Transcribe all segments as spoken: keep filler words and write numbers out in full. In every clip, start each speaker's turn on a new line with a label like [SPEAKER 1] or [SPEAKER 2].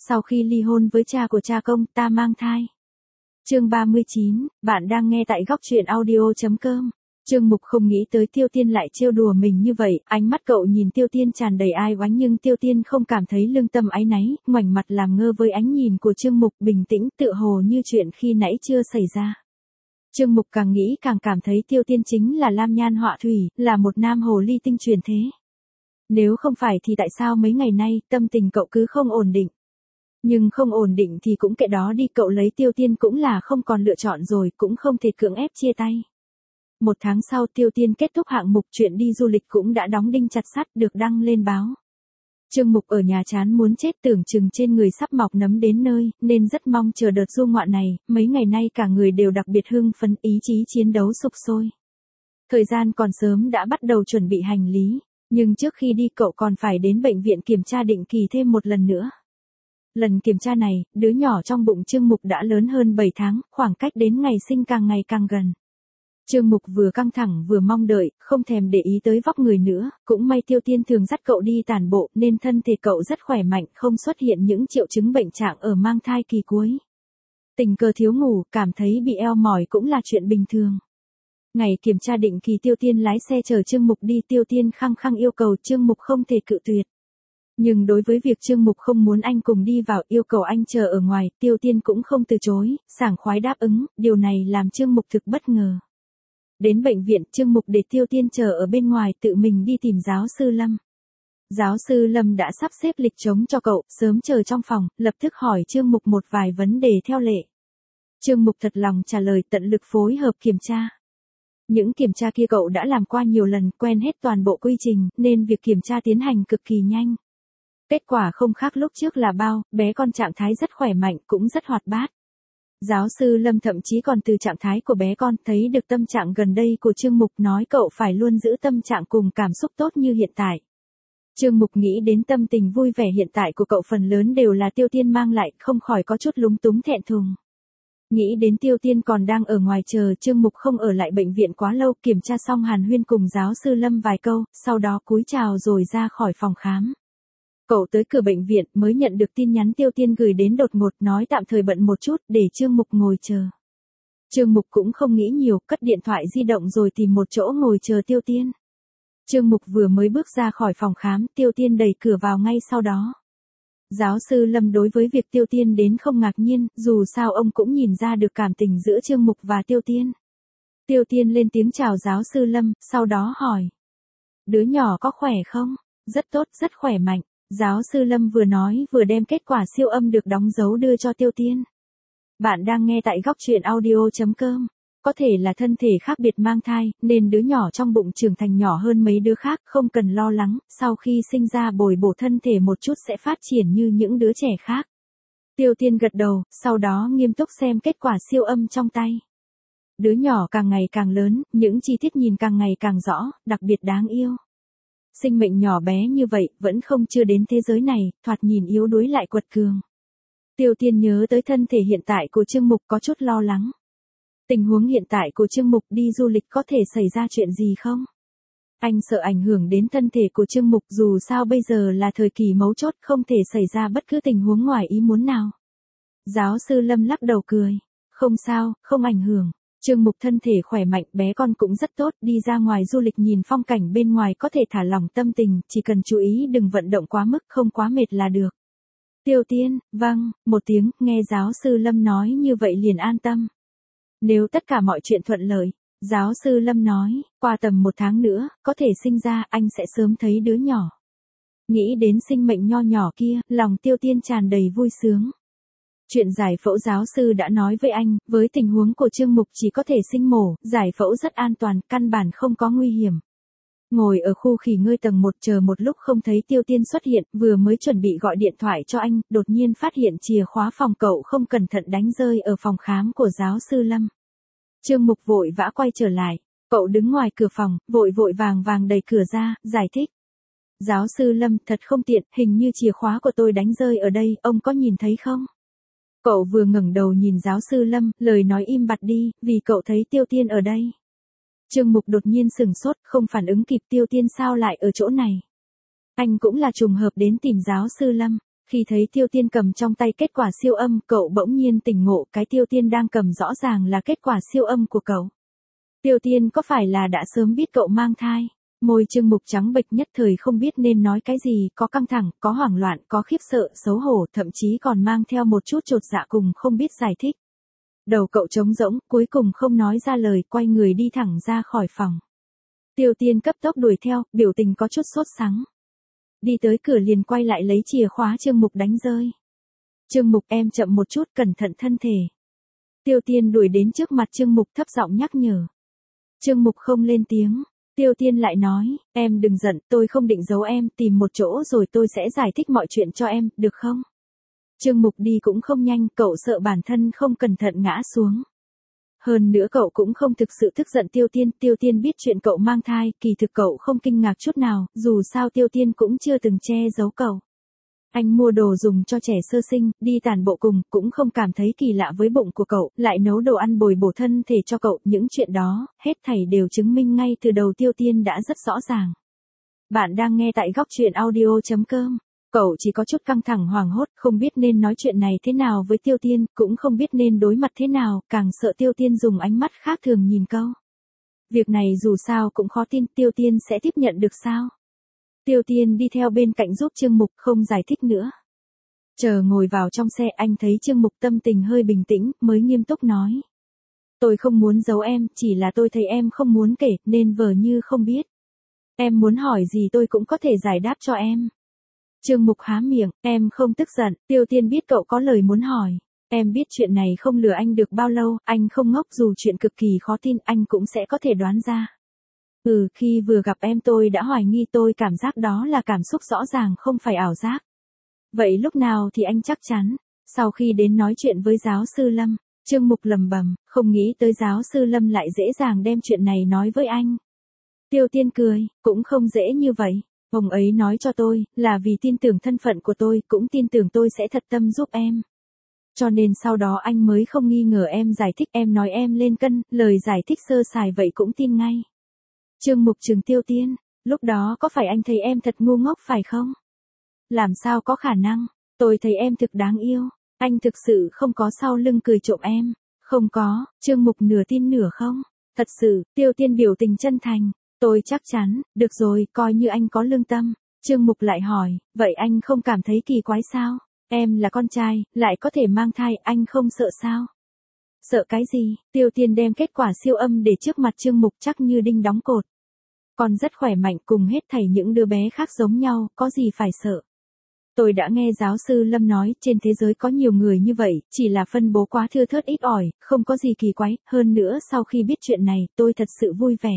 [SPEAKER 1] Sau khi ly hôn với cha của cha công, ta mang thai. Chương ba mươi chín, bạn đang nghe tại góc truyện audio chấm com. Trương Mục không nghĩ tới Tiêu Tiên lại trêu đùa mình như vậy, ánh mắt cậu nhìn Tiêu Tiên tràn đầy ai oán nhưng Tiêu Tiên không cảm thấy lương tâm áy náy, ngoảnh mặt làm ngơ với ánh nhìn của Trương Mục bình tĩnh tựa hồ như chuyện khi nãy chưa xảy ra. Trương Mục càng nghĩ càng cảm thấy Tiêu Tiên chính là lam nhan họa thủy, là một nam hồ ly tinh truyền thế. Nếu không phải thì tại sao mấy ngày nay tâm tình cậu cứ không ổn định. Nhưng không ổn định thì cũng kệ đó đi, cậu lấy Tiêu Tiên cũng là không còn lựa chọn rồi, cũng không thể cưỡng ép chia tay. Một tháng sau Tiêu Tiên kết thúc hạng mục chuyện đi du lịch cũng đã đóng đinh chặt sắt được đăng lên báo. Trương Mục ở nhà chán muốn chết, tưởng chừng trên người sắp mọc nấm đến nơi, nên rất mong chờ đợt du ngoạn này, mấy ngày nay cả người đều đặc biệt hưng phấn, ý chí chiến đấu sục sôi. Thời gian còn sớm đã bắt đầu chuẩn bị hành lý, nhưng trước khi đi cậu còn phải đến bệnh viện kiểm tra định kỳ thêm một lần nữa. Lần kiểm tra này, đứa nhỏ trong bụng Trương Mục đã lớn hơn bảy tháng, khoảng cách đến ngày sinh càng ngày càng gần. Trương Mục vừa căng thẳng vừa mong đợi, không thèm để ý tới vóc người nữa, cũng may Tiêu Tiên thường dắt cậu đi tản bộ nên thân thể cậu rất khỏe mạnh, không xuất hiện những triệu chứng bệnh trạng ở mang thai kỳ cuối. Tình cờ thiếu ngủ, cảm thấy bị eo mỏi cũng là chuyện bình thường. Ngày kiểm tra định kỳ Tiêu Tiên lái xe chở Trương Mục đi, Tiêu Tiên khăng khăng yêu cầu Trương Mục không thể cự tuyệt. Nhưng đối với việc Trương Mục không muốn anh cùng đi vào, yêu cầu anh chờ ở ngoài, Tiêu Tiên cũng không từ chối, sảng khoái đáp ứng, điều này làm Trương Mục thực bất ngờ. Đến bệnh viện, Trương Mục để Tiêu Tiên chờ ở bên ngoài, tự mình đi tìm giáo sư Lâm. Giáo sư Lâm đã sắp xếp lịch trống cho cậu, sớm chờ trong phòng, lập tức hỏi Trương Mục một vài vấn đề theo lệ. Trương Mục thật lòng trả lời, tận lực phối hợp kiểm tra. Những kiểm tra kia cậu đã làm qua nhiều lần, quen hết toàn bộ quy trình, nên việc kiểm tra tiến hành cực kỳ nhanh. Kết quả không khác lúc trước là bao, bé con trạng thái rất khỏe mạnh, cũng rất hoạt bát. Giáo sư Lâm thậm chí còn từ trạng thái của bé con thấy được tâm trạng gần đây của Trương Mục, nói cậu phải luôn giữ tâm trạng cùng cảm xúc tốt như hiện tại. Trương Mục nghĩ đến tâm tình vui vẻ hiện tại của cậu phần lớn đều là Tiêu Tiên mang lại, không khỏi có chút lúng túng thẹn thùng. Nghĩ đến Tiêu Tiên còn đang ở ngoài chờ, Trương Mục không ở lại bệnh viện quá lâu, kiểm tra xong hàn huyên cùng giáo sư Lâm vài câu, sau đó cúi chào rồi ra khỏi phòng khám. Cậu tới cửa bệnh viện mới nhận được tin nhắn Tiêu Tiên gửi đến đột ngột, nói tạm thời bận một chút, để Trương Mục ngồi chờ. Trương Mục cũng không nghĩ nhiều, cất điện thoại di động rồi tìm một chỗ ngồi chờ Tiêu Tiên. Trương Mục vừa mới bước ra khỏi phòng khám, Tiêu Tiên đẩy cửa vào ngay sau đó. Giáo sư Lâm đối với việc Tiêu Tiên đến không ngạc nhiên, dù sao ông cũng nhìn ra được cảm tình giữa Trương Mục và Tiêu Tiên. Tiêu Tiên lên tiếng chào giáo sư Lâm, sau đó hỏi. Đứa nhỏ có khỏe không? Rất tốt, rất khỏe mạnh. Giáo sư Lâm vừa nói vừa đem kết quả siêu âm được đóng dấu đưa cho Tiêu Tiên. Bạn đang nghe tại góc truyện audio chấm com. Có thể là thân thể khác biệt mang thai, nên đứa nhỏ trong bụng trưởng thành nhỏ hơn mấy đứa khác, không cần lo lắng, sau khi sinh ra bồi bổ thân thể một chút sẽ phát triển như những đứa trẻ khác. Tiêu Tiên gật đầu, sau đó nghiêm túc xem kết quả siêu âm trong tay. Đứa nhỏ càng ngày càng lớn, những chi tiết nhìn càng ngày càng rõ, đặc biệt đáng yêu. Sinh mệnh nhỏ bé như vậy, vẫn không chưa đến thế giới này, thoạt nhìn yếu đuối lại quật cường. Tiêu Tiên nhớ tới thân thể hiện tại của Trương Mục có chút lo lắng. Tình huống hiện tại của Trương Mục đi du lịch có thể xảy ra chuyện gì không? Anh sợ ảnh hưởng đến thân thể của Trương Mục, dù sao bây giờ là thời kỳ mấu chốt, không thể xảy ra bất cứ tình huống ngoài ý muốn nào. Giáo sư Lâm lắc đầu cười. Không sao, không ảnh hưởng. Trương Mục thân thể khỏe mạnh, bé con cũng rất tốt, đi ra ngoài du lịch nhìn phong cảnh bên ngoài có thể thả lỏng tâm tình, chỉ cần chú ý đừng vận động quá mức, không quá mệt là được. Tiêu Tiên, vâng, một tiếng, nghe giáo sư Lâm nói như vậy liền an tâm. Nếu tất cả mọi chuyện thuận lợi, giáo sư Lâm nói, qua tầm một tháng nữa, có thể sinh ra, anh sẽ sớm thấy đứa nhỏ. Nghĩ đến sinh mệnh nho nhỏ kia, lòng Tiêu Tiên tràn đầy vui sướng. Chuyện giải phẫu giáo sư đã nói với anh, với tình huống của Trương Mục chỉ có thể sinh mổ, giải phẫu rất an toàn, căn bản không có nguy hiểm. Ngồi ở khu nghỉ ngơi tầng một chờ một lúc không thấy Tiêu Tiên xuất hiện, vừa mới chuẩn bị gọi điện thoại cho anh, đột nhiên phát hiện chìa khóa phòng cậu không cẩn thận đánh rơi ở phòng khám của giáo sư Lâm. Trương Mục vội vã quay trở lại, cậu đứng ngoài cửa phòng, vội vội vàng vàng đẩy cửa ra, giải thích. Giáo sư Lâm, thật không tiện, hình như chìa khóa của tôi đánh rơi ở đây, ông có nhìn thấy không? Cậu vừa ngẩng đầu nhìn giáo sư Lâm, lời nói im bặt đi, vì cậu thấy Tiêu Tiên ở đây. Trương Mục đột nhiên sừng sốt, không phản ứng kịp, Tiêu Tiên sao lại ở chỗ này? Anh cũng là trùng hợp đến tìm giáo sư Lâm. Khi thấy Tiêu Tiên cầm trong tay kết quả siêu âm, cậu bỗng nhiên tỉnh ngộ, cái Tiêu Tiên đang cầm rõ ràng là kết quả siêu âm của cậu. Tiêu Tiên có phải là đã sớm biết cậu mang thai? Môi Trương Mục trắng bệch, nhất thời không biết nên nói cái gì, có căng thẳng, có hoảng loạn, có khiếp sợ, xấu hổ, thậm chí còn mang theo một chút chột dạ cùng không biết giải thích. Đầu cậu trống rỗng, cuối cùng không nói ra lời, quay người đi thẳng ra khỏi phòng. Tiêu Tiên cấp tốc đuổi theo, biểu tình có chút sốt sắng. Đi tới cửa liền quay lại lấy chìa khóa Trương Mục đánh rơi. Trương Mục, em chậm một chút, cẩn thận thân thể. Tiêu Tiên đuổi đến trước mặt Trương Mục thấp giọng nhắc nhở. Trương Mục không lên tiếng. Tiêu Tiên lại nói, em đừng giận, tôi không định giấu em, tìm một chỗ rồi tôi sẽ giải thích mọi chuyện cho em, được không? Trương Mục đi cũng không nhanh, cậu sợ bản thân không cẩn thận ngã xuống. Hơn nữa cậu cũng không thực sự tức giận Tiêu Tiên, Tiêu Tiên biết chuyện cậu mang thai, kỳ thực cậu không kinh ngạc chút nào, dù sao Tiêu Tiên cũng chưa từng che giấu cậu. Anh mua đồ dùng cho trẻ sơ sinh, đi tản bộ cùng, cũng không cảm thấy kỳ lạ với bụng của cậu, lại nấu đồ ăn bồi bổ thân thể cho cậu, những chuyện đó, hết thảy đều chứng minh ngay từ đầu Tiêu Tiên đã rất rõ ràng. Bạn đang nghe tại góc truyện audio chấm com. Cậu chỉ có chút căng thẳng hoảng hốt, không biết nên nói chuyện này thế nào với Tiêu Tiên, cũng không biết nên đối mặt thế nào, càng sợ Tiêu Tiên dùng ánh mắt khác thường nhìn câu. Việc này dù sao cũng khó tin, Tiêu Tiên sẽ tiếp nhận được sao? Tiêu Tiên đi theo bên cạnh giúp Trương Mục, không giải thích nữa. Chờ ngồi vào trong xe, anh thấy Trương Mục tâm tình hơi bình tĩnh, mới nghiêm túc nói. Tôi không muốn giấu em, chỉ là tôi thấy em không muốn kể, nên vờ như không biết. Em muốn hỏi gì tôi cũng có thể giải đáp cho em. Trương Mục há miệng, em không tức giận, Tiêu Tiên biết cậu có lời muốn hỏi. Em biết chuyện này không lừa anh được bao lâu, anh không ngốc, dù chuyện cực kỳ khó tin anh cũng sẽ có thể đoán ra. Ừ, khi vừa gặp em tôi đã hoài nghi, tôi cảm giác đó là cảm xúc rõ ràng không phải ảo giác. Vậy lúc nào thì anh chắc chắn? Sau khi đến nói chuyện với giáo sư Lâm, Trương Mục lầm bầm, không nghĩ tới giáo sư Lâm lại dễ dàng đem chuyện này nói với anh. Tiêu Tiên cười, cũng không dễ như vậy. Ông ấy nói cho tôi, là vì tin tưởng thân phận của tôi, cũng tin tưởng tôi sẽ thật tâm giúp em. Cho nên sau đó anh mới không nghi ngờ em giải thích, em nói em lên cân, lời giải thích sơ sài vậy cũng tin ngay. Trương Mục trừng Tiêu Tiên, lúc đó có phải anh thấy em thật ngu ngốc phải không? Làm sao có khả năng, tôi thấy em thực đáng yêu, anh thực sự không có sau lưng cười trộm em. Không có, Trương Mục nửa tin nửa không. Thật sự, Tiêu Tiên biểu tình chân thành. Tôi chắc chắn, được rồi, coi như anh có lương tâm. Trương Mục lại hỏi, vậy anh không cảm thấy kỳ quái sao? Em là con trai, lại có thể mang thai, anh không sợ sao? Sợ cái gì? Tiêu Tiên đem kết quả siêu âm để trước mặt Trương Mục chắc như đinh đóng cột. Con rất khỏe mạnh, cùng hết thảy những đứa bé khác giống nhau, có gì phải sợ? Tôi đã nghe giáo sư Lâm nói, trên thế giới có nhiều người như vậy, chỉ là phân bố quá thưa thớt ít ỏi, không có gì kỳ quái, hơn nữa sau khi biết chuyện này, tôi thật sự vui vẻ.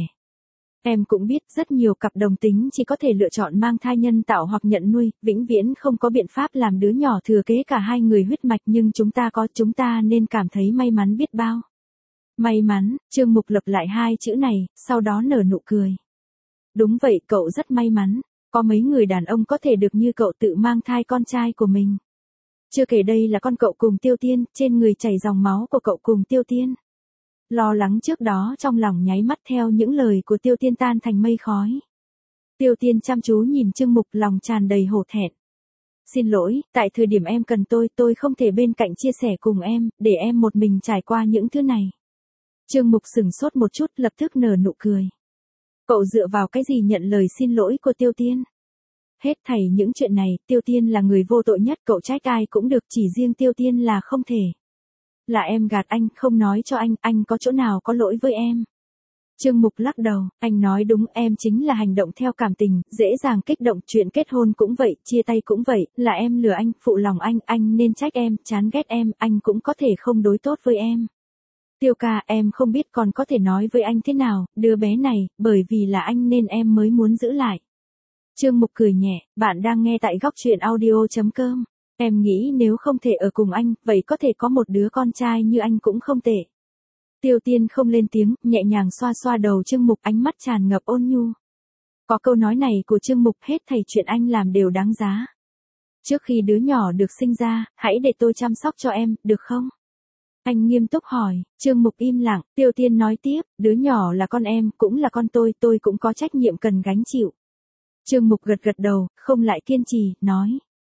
[SPEAKER 1] Em cũng biết, rất nhiều cặp đồng tính chỉ có thể lựa chọn mang thai nhân tạo hoặc nhận nuôi, vĩnh viễn không có biện pháp làm đứa nhỏ thừa kế cả hai người huyết mạch, nhưng chúng ta có, chúng ta nên cảm thấy may mắn biết bao. May mắn, Trương Mục lặp lại hai chữ này, sau đó nở nụ cười. Đúng vậy, cậu rất may mắn, có mấy người đàn ông có thể được như cậu tự mang thai con trai của mình. Chưa kể đây là con cậu cùng Tiêu Tiên, trên người chảy dòng máu của cậu cùng Tiêu Tiên. Lo lắng trước đó trong lòng nháy mắt theo những lời của Tiêu Tiên tan thành mây khói. Tiêu Tiên chăm chú nhìn Trương Mục, lòng tràn đầy hổ thẹn. Xin lỗi, tại thời điểm em cần tôi, tôi không thể bên cạnh chia sẻ cùng em, để em một mình trải qua những thứ này. Trương Mục sửng sốt một chút, lập tức nở nụ cười. Cậu dựa vào cái gì nhận lời xin lỗi của Tiêu Tiên? Hết thảy những chuyện này, Tiêu Tiên là người vô tội nhất, cậu trách ai cũng được, chỉ riêng Tiêu Tiên là không thể. Là em gạt anh, không nói cho anh, anh có chỗ nào có lỗi với em. Trương Mục lắc đầu, anh nói đúng, em chính là hành động theo cảm tình, dễ dàng kích động, chuyện kết hôn cũng vậy, chia tay cũng vậy, là em lừa anh, phụ lòng anh, anh nên trách em, chán ghét em, anh cũng có thể không đối tốt với em. Tiêu ca, em không biết còn có thể nói với anh thế nào, đứa bé này, bởi vì là anh nên em mới muốn giữ lại. Trương Mục cười nhẹ, bạn đang nghe tại góc truyện audio chấm com. Em nghĩ nếu không thể ở cùng anh, vậy có thể có một đứa con trai như anh cũng không tệ. Tiêu Tiên không lên tiếng, nhẹ nhàng xoa xoa đầu Trương Mục, ánh mắt tràn ngập ôn nhu. Có câu nói này của Trương Mục, hết thảy chuyện anh làm đều đáng giá. Trước khi đứa nhỏ được sinh ra, hãy để tôi chăm sóc cho em, được không? Anh nghiêm túc hỏi. Trương Mục im lặng, Tiêu Tiên nói tiếp, đứa nhỏ là con em, cũng là con tôi, tôi cũng có trách nhiệm cần gánh chịu. Trương Mục gật gật đầu, không lại kiên trì, nói.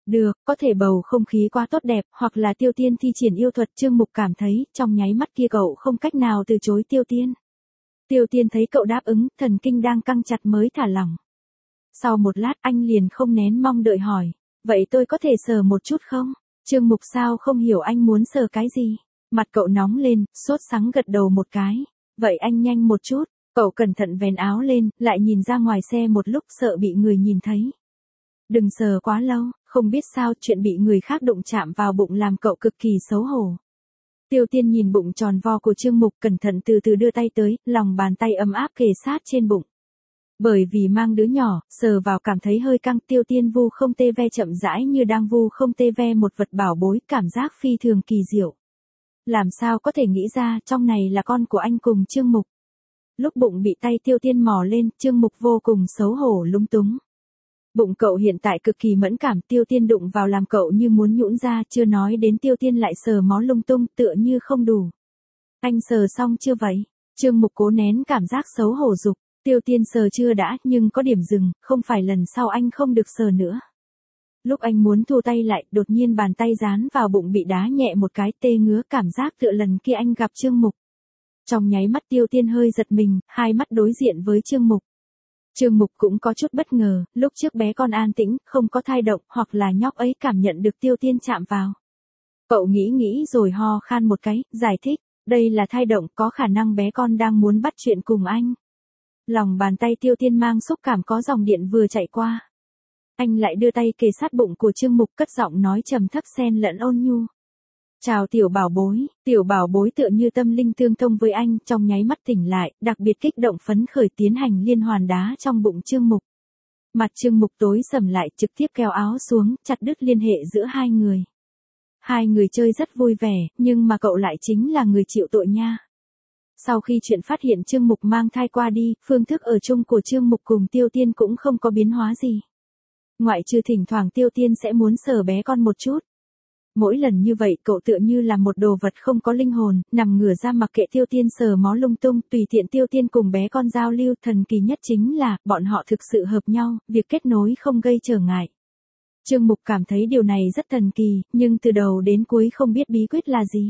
[SPEAKER 1] Được, có thể bầu không khí quá tốt đẹp, hoặc là Tiêu Tiên thi triển yêu thuật. Trương Mục cảm thấy, trong nháy mắt kia cậu không cách nào từ chối Tiêu Tiên. Tiêu Tiên thấy cậu đáp ứng, thần kinh đang căng chặt mới thả lỏng. Sau một lát anh liền không nén mong đợi hỏi, vậy tôi có thể sờ một chút không? Trương Mục sao không hiểu anh muốn sờ cái gì? Mặt cậu nóng lên, sốt sắng gật đầu một cái. Vậy anh nhanh một chút, cậu cẩn thận vén áo lên, lại nhìn ra ngoài xe một lúc sợ bị người nhìn thấy. Đừng sờ quá lâu, không biết sao chuyện bị người khác đụng chạm vào bụng làm cậu cực kỳ xấu hổ. Tiêu Tiên nhìn bụng tròn vo của Trương Mục cẩn thận từ từ đưa tay tới, lòng bàn tay ấm áp kề sát trên bụng. Bởi vì mang đứa nhỏ, sờ vào cảm thấy hơi căng. Tiêu Tiên vu không tê ve chậm rãi như đang vu không tê ve một vật bảo bối, cảm giác phi thường kỳ diệu. Làm sao có thể nghĩ ra trong này là con của anh cùng Trương Mục. Lúc bụng bị tay Tiêu Tiên mò lên, Trương Mục vô cùng xấu hổ lúng túng. Bụng cậu hiện tại cực kỳ mẫn cảm, Tiêu Tiên đụng vào làm cậu như muốn nhũn ra, chưa nói đến Tiêu Tiên lại sờ mó lung tung, tựa như không đủ. Anh sờ xong chưa vậy? Trương Mục cố nén cảm giác xấu hổ dục, Tiêu Tiên sờ chưa đã, nhưng có điểm dừng, không phải lần sau anh không được sờ nữa. Lúc anh muốn thu tay lại, đột nhiên bàn tay dán vào bụng bị đá nhẹ một cái, tê ngứa, cảm giác tựa lần kia anh gặp Trương Mục. Trong nháy mắt Tiêu Tiên hơi giật mình, hai mắt đối diện với Trương Mục. Trương Mục cũng có chút bất ngờ, lúc trước bé con an tĩnh, không có thai động, hoặc là nhóc ấy cảm nhận được Tiêu Tiên chạm vào. Cậu nghĩ nghĩ rồi ho khan một cái, giải thích, đây là thai động, có khả năng bé con đang muốn bắt chuyện cùng anh. Lòng bàn tay Tiêu Tiên mang xúc cảm có dòng điện vừa chạy qua. Anh lại đưa tay kề sát bụng của Trương Mục, cất giọng nói trầm thấp xen lẫn ôn nhu. Chào tiểu bảo bối, tiểu bảo bối tựa như tâm linh tương thông với anh, trong nháy mắt tỉnh lại, đặc biệt kích động phấn khởi tiến hành liên hoàn đá trong bụng Trương Mục. Mặt Trương Mục tối sầm lại, trực tiếp kéo áo xuống, chặt đứt liên hệ giữa hai người. Hai người chơi rất vui vẻ, nhưng mà cậu lại chính là người chịu tội nha. Sau khi chuyện phát hiện Trương Mục mang thai qua đi, phương thức ở chung của Trương Mục cùng Tiêu Tiên cũng không có biến hóa gì. Ngoại trừ thỉnh thoảng Tiêu Tiên sẽ muốn sờ bé con một chút. Mỗi lần như vậy cậu tựa như là một đồ vật không có linh hồn, nằm ngửa ra mặc kệ Tiêu Tiên sờ mó lung tung, tùy tiện Tiêu Tiên cùng bé con giao lưu. Thần kỳ nhất chính là, bọn họ thực sự hợp nhau, việc kết nối không gây trở ngại. Trương Mục cảm thấy điều này rất thần kỳ, nhưng từ đầu đến cuối không biết bí quyết là gì.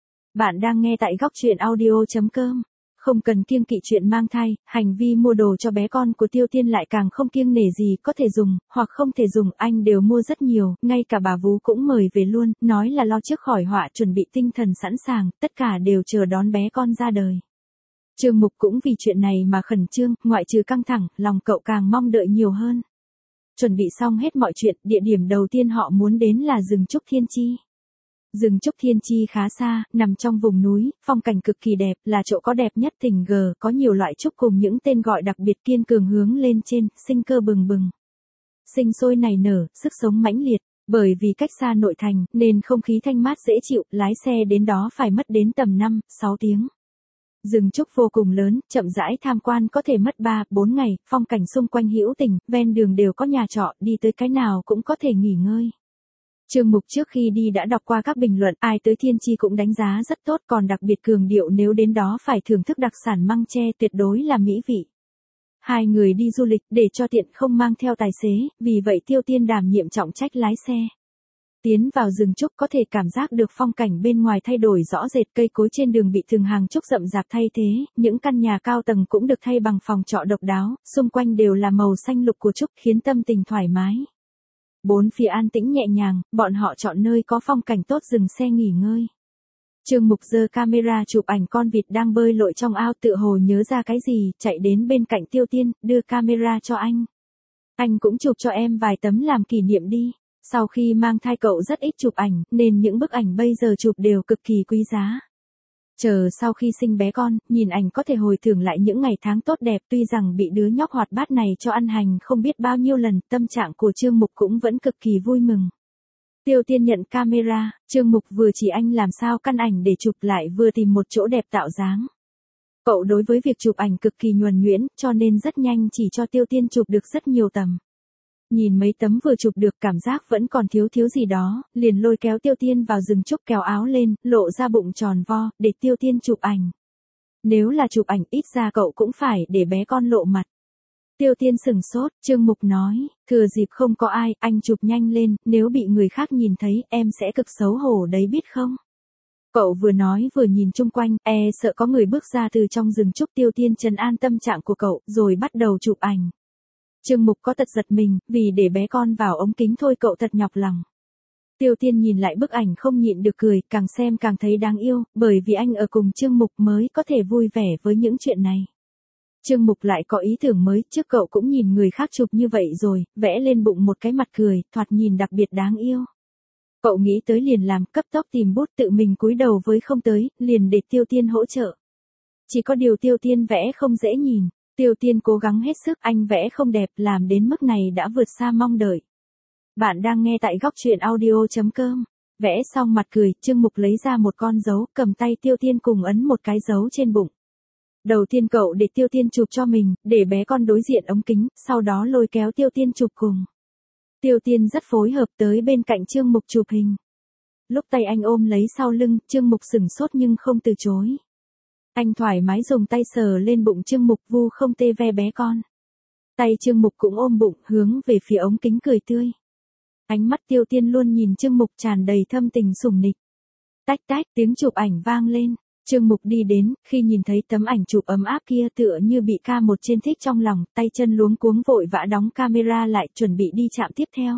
[SPEAKER 1] Bạn đang nghe tại góc truyện audio chấm com. Không cần kiêng kỵ chuyện mang thai, hành vi mua đồ cho bé con của Tiêu Tiên lại càng không kiêng nể gì, có thể dùng, hoặc không thể dùng, anh đều mua rất nhiều, ngay cả bà vú cũng mời về luôn, nói là lo trước khỏi họa, chuẩn bị tinh thần sẵn sàng, tất cả đều chờ đón bé con ra đời. Trương Mục cũng vì chuyện này mà khẩn trương, ngoại trừ căng thẳng, lòng cậu càng mong đợi nhiều hơn. Chuẩn bị xong hết mọi chuyện, địa điểm đầu tiên họ muốn đến là rừng Trúc Thiên Chi. Rừng Trúc Thiên Chi khá xa, nằm trong vùng núi, phong cảnh cực kỳ đẹp, là chỗ có đẹp nhất tỉnh G, có nhiều loại trúc cùng những tên gọi đặc biệt, kiên cường hướng lên trên, sinh cơ bừng bừng. Sinh sôi nảy nở, sức sống mãnh liệt, bởi vì cách xa nội thành, nên không khí thanh mát dễ chịu, lái xe đến đó phải mất đến tầm năm, sáu tiếng. Rừng trúc vô cùng lớn, chậm rãi tham quan có thể mất ba, bốn ngày, phong cảnh xung quanh hữu tình, ven đường đều có nhà trọ, đi tới cái nào cũng có thể nghỉ ngơi. Trương Mục trước khi đi đã đọc qua các bình luận, ai tới Thiên Chi cũng đánh giá rất tốt, còn đặc biệt cường điệu nếu đến đó phải thưởng thức đặc sản măng tre, tuyệt đối là mỹ vị. Hai người đi du lịch để cho tiện không mang theo tài xế, vì vậy Tiêu Tiên đảm nhiệm trọng trách lái xe. Tiến vào rừng trúc có thể cảm giác được phong cảnh bên ngoài thay đổi rõ rệt, cây cối trên đường bị từng hàng trúc rậm rạp thay thế, những căn nhà cao tầng cũng được thay bằng phòng trọ độc đáo, xung quanh đều là màu xanh lục của trúc khiến tâm tình thoải mái. Bốn phía an tĩnh nhẹ nhàng, bọn họ chọn nơi có phong cảnh tốt dừng xe nghỉ ngơi. Trương Mục giơ camera chụp ảnh con vịt đang bơi lội trong ao, tựa hồ nhớ ra cái gì, chạy đến bên cạnh Tiêu Tiên, đưa camera cho anh. Anh cũng chụp cho em vài tấm làm kỷ niệm đi. Sau khi mang thai cậu rất ít chụp ảnh, nên những bức ảnh bây giờ chụp đều cực kỳ quý giá. Chờ sau khi sinh bé con, nhìn ảnh có thể hồi tưởng lại những ngày tháng tốt đẹp, tuy rằng bị đứa nhóc hoạt bát này cho ăn hành không biết bao nhiêu lần, tâm trạng của Trương Mục cũng vẫn cực kỳ vui mừng. Tiêu Tiên nhận camera, Trương Mục vừa chỉ anh làm sao căn ảnh để chụp lại vừa tìm một chỗ đẹp tạo dáng. Cậu đối với việc chụp ảnh cực kỳ nhuần nhuyễn, cho nên rất nhanh chỉ cho Tiêu Tiên chụp được rất nhiều tầm. Nhìn mấy tấm vừa chụp được cảm giác vẫn còn thiếu thiếu gì đó, liền lôi kéo Tiêu Tiên vào rừng trúc, kéo áo lên, lộ ra bụng tròn vo, để Tiêu Tiên chụp ảnh. Nếu là chụp ảnh ít ra cậu cũng phải để bé con lộ mặt. Tiêu Tiên sừng sốt, Trương Mục nói, thừa dịp không có ai, anh chụp nhanh lên, nếu bị người khác nhìn thấy, em sẽ cực xấu hổ đấy biết không? Cậu vừa nói vừa nhìn chung quanh, e sợ có người bước ra từ trong rừng trúc. Tiêu Tiên trấn an tâm trạng của cậu, rồi bắt đầu chụp ảnh. Trương Mục có tật giật mình, vì để bé con vào ống kính thôi cậu thật nhọc lòng. Tiêu Tiên nhìn lại bức ảnh không nhịn được cười, càng xem càng thấy đáng yêu, bởi vì anh ở cùng Trương Mục mới có thể vui vẻ với những chuyện này. Trương Mục lại có ý tưởng mới, trước cậu cũng nhìn người khác chụp như vậy rồi, vẽ lên bụng một cái mặt cười, thoạt nhìn đặc biệt đáng yêu. Cậu nghĩ tới liền làm, cấp tốc tìm bút tự mình cúi đầu với không tới, liền để Tiêu Tiên hỗ trợ. Chỉ có điều Tiêu Tiên vẽ không dễ nhìn, Tiêu Tiên cố gắng hết sức, anh vẽ không đẹp, làm đến mức này đã vượt xa mong đợi. Bạn đang nghe tại góc truyện audio chấm com. Vẽ xong mặt cười, Trương Mục lấy ra một con dấu, cầm tay Tiêu Tiên cùng ấn một cái dấu trên bụng. Đầu tiên cậu để Tiêu Tiên chụp cho mình, để bé con đối diện ống kính, sau đó lôi kéo Tiêu Tiên chụp cùng. Tiêu Tiên rất phối hợp tới bên cạnh Trương Mục chụp hình. Lúc tay anh ôm lấy sau lưng, Trương Mục sửng sốt nhưng không từ chối. Anh thoải mái dùng tay sờ lên bụng Trương Mục, vu không tê ve bé con. Tay Trương Mục cũng ôm bụng, hướng về phía ống kính cười tươi. Ánh mắt Tiêu Tiên luôn nhìn Trương Mục tràn đầy thâm tình sủng nịch. Tách tách, tiếng chụp ảnh vang lên. Trương Mục đi đến, khi nhìn thấy tấm ảnh chụp ấm áp kia tựa như bị ca một trên thích trong lòng, tay chân luống cuống vội vã đóng camera lại, chuẩn bị đi trạm tiếp theo.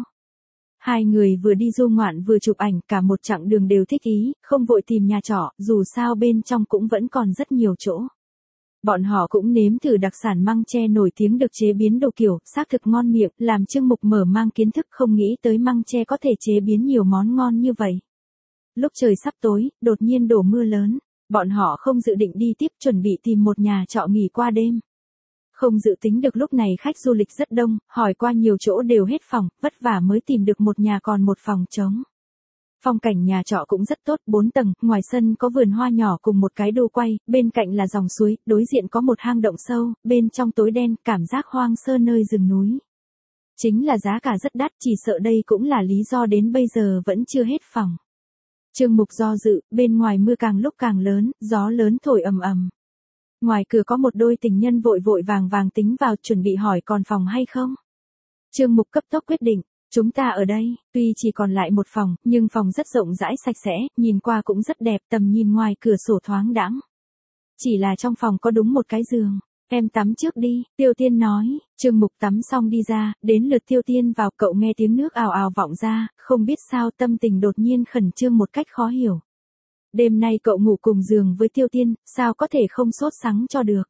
[SPEAKER 1] Hai người vừa đi du ngoạn vừa chụp ảnh, cả một chặng đường đều thích ý, không vội tìm nhà trọ, dù sao bên trong cũng vẫn còn rất nhiều chỗ. Bọn họ cũng nếm thử đặc sản măng tre nổi tiếng được chế biến đồ kiểu, xác thực ngon miệng, làm Trương Mục mở mang kiến thức, không nghĩ tới măng tre có thể chế biến nhiều món ngon như vậy. Lúc trời sắp tối, đột nhiên đổ mưa lớn. Bọn họ không dự định đi tiếp, chuẩn bị tìm một nhà trọ nghỉ qua đêm. Không dự tính được lúc này khách du lịch rất đông, hỏi qua nhiều chỗ đều hết phòng, vất vả mới tìm được một nhà còn một phòng trống. Phong cảnh nhà trọ cũng rất tốt, bốn tầng, ngoài sân có vườn hoa nhỏ cùng một cái đu quay, bên cạnh là dòng suối, đối diện có một hang động sâu, bên trong tối đen, cảm giác hoang sơ nơi rừng núi. Chính là giá cả rất đắt, chỉ sợ đây cũng là lý do đến bây giờ vẫn chưa hết phòng. Trương Mục do dự, bên ngoài mưa càng lúc càng lớn, gió lớn thổi ầm ầm. Ngoài cửa có một đôi tình nhân vội vội vàng vàng tính vào, chuẩn bị hỏi còn phòng hay không. Trương Mục cấp tốc quyết định, chúng ta ở đây, tuy chỉ còn lại một phòng, nhưng phòng rất rộng rãi sạch sẽ, nhìn qua cũng rất đẹp, tầm nhìn ngoài cửa sổ thoáng đãng. Chỉ là trong phòng có đúng một cái giường. Em tắm trước đi, Tiêu Tiên nói. Trương Mục tắm xong đi ra, đến lượt Tiêu Tiên vào, cậu nghe tiếng nước ào ào vọng ra, không biết sao tâm tình đột nhiên khẩn trương một cách khó hiểu. Đêm nay cậu ngủ cùng giường với Tiêu Tiên, sao có thể không sốt sắng cho được.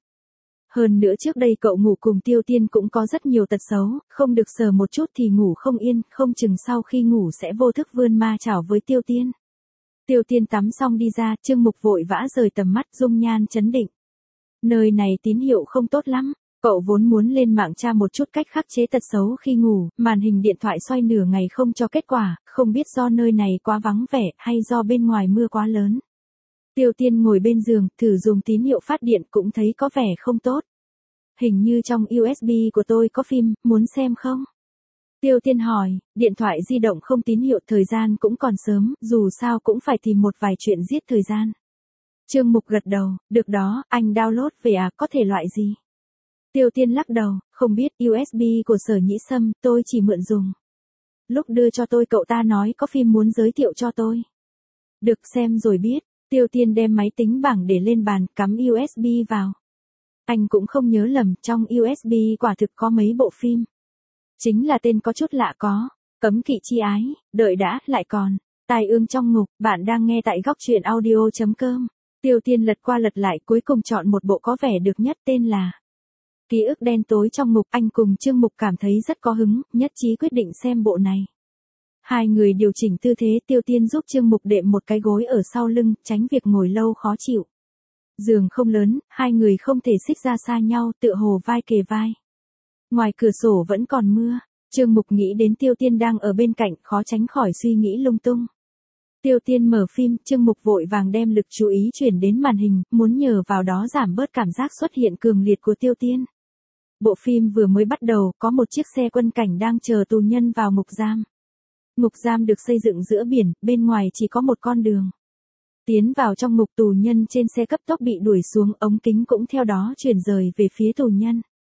[SPEAKER 1] Hơn nữa trước đây cậu ngủ cùng Tiêu Tiên cũng có rất nhiều tật xấu, không được sờ một chút thì ngủ không yên, không chừng sau khi ngủ sẽ vô thức vươn ma chảo với Tiêu Tiên. Tiêu Tiên tắm xong đi ra, Trương Mục vội vã rời tầm mắt, dung nhan chấn định. Nơi này tín hiệu không tốt lắm, cậu vốn muốn lên mạng tra một chút cách khắc chế tật xấu khi ngủ, màn hình điện thoại xoay nửa ngày không cho kết quả, không biết do nơi này quá vắng vẻ hay do bên ngoài mưa quá lớn. Tiêu Tiên ngồi bên giường, thử dùng tín hiệu phát điện cũng thấy có vẻ không tốt. Hình như trong u ét bê của tôi có phim, muốn xem không? Tiêu Tiên hỏi, điện thoại di động không tín hiệu, thời gian cũng còn sớm, dù sao cũng phải tìm một vài chuyện giết thời gian. Trương Mục gật đầu, được đó, anh download về à, có thể loại gì? Tiêu Tiên lắc đầu, không biết, u ét bê của Sở Nhĩ Sâm, tôi chỉ mượn dùng. Lúc đưa cho tôi cậu ta nói có phim muốn giới thiệu cho tôi. Được, xem rồi biết. Tiêu Tiên đem máy tính bảng để lên bàn, cắm u ét bê vào. Anh cũng không nhớ lầm, trong u ét bê quả thực có mấy bộ phim. Chính là tên có chút lạ có. Cấm kỵ chi ái, đợi đã, lại còn. Tai ương trong ngục, bạn đang nghe tại góc truyện audio chấm com. Tiêu Tiên lật qua lật lại, cuối cùng chọn một bộ có vẻ được nhất, tên là Ký ức đen tối trong ngục. Anh cùng Trương Mục cảm thấy rất có hứng, nhất trí quyết định xem bộ này. Hai người điều chỉnh tư thế, Tiêu Tiên giúp Trương Mục đệm một cái gối ở sau lưng, tránh việc ngồi lâu khó chịu. Giường không lớn, hai người không thể xích ra xa nhau, tựa hồ vai kề vai. Ngoài cửa sổ vẫn còn mưa, Trương Mục nghĩ đến Tiêu Tiên đang ở bên cạnh, khó tránh khỏi suy nghĩ lung tung. Tiêu Tiên mở phim, Trương Mục vội vàng đem lực chú ý chuyển đến màn hình, muốn nhờ vào đó giảm bớt cảm giác xuất hiện cường liệt của Tiêu Tiên. Bộ phim vừa mới bắt đầu, có một chiếc xe quân cảnh đang chờ tù nhân vào ngục giam. Ngục giam được xây dựng giữa biển, bên ngoài chỉ có một con đường. Tiến vào trong ngục, tù nhân trên xe cấp tốc bị đuổi xuống, ống kính cũng theo đó chuyển rời về phía tù nhân.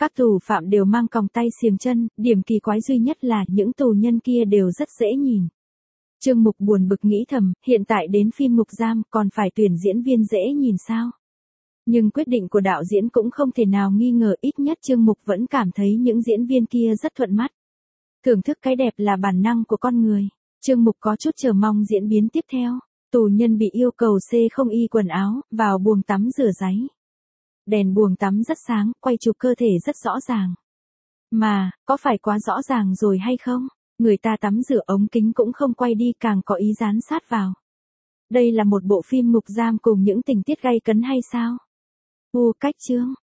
[SPEAKER 1] Các tù phạm đều mang còng tay xiềng chân, điểm kỳ quái duy nhất là những tù nhân kia đều rất dễ nhìn. Trương Mục buồn bực nghĩ thầm, hiện tại đến phim ngục giam còn phải tuyển diễn viên dễ nhìn sao? Nhưng quyết định của đạo diễn cũng không thể nào nghi ngờ, ít nhất Trương Mục vẫn cảm thấy những diễn viên kia rất thuận mắt. Thưởng thức cái đẹp là bản năng của con người. Trương Mục có chút chờ mong diễn biến tiếp theo. Tù nhân bị yêu cầu C không y quần áo, vào buồng tắm rửa ráy. Đèn buồng tắm rất sáng, quay chụp cơ thể rất rõ ràng. Mà, có phải quá rõ ràng rồi hay không? Người ta tắm rửa ống kính cũng không quay đi, càng có ý dán sát vào. Đây là một bộ phim ngục giam cùng những tình tiết gay cấn hay sao? U cách chương.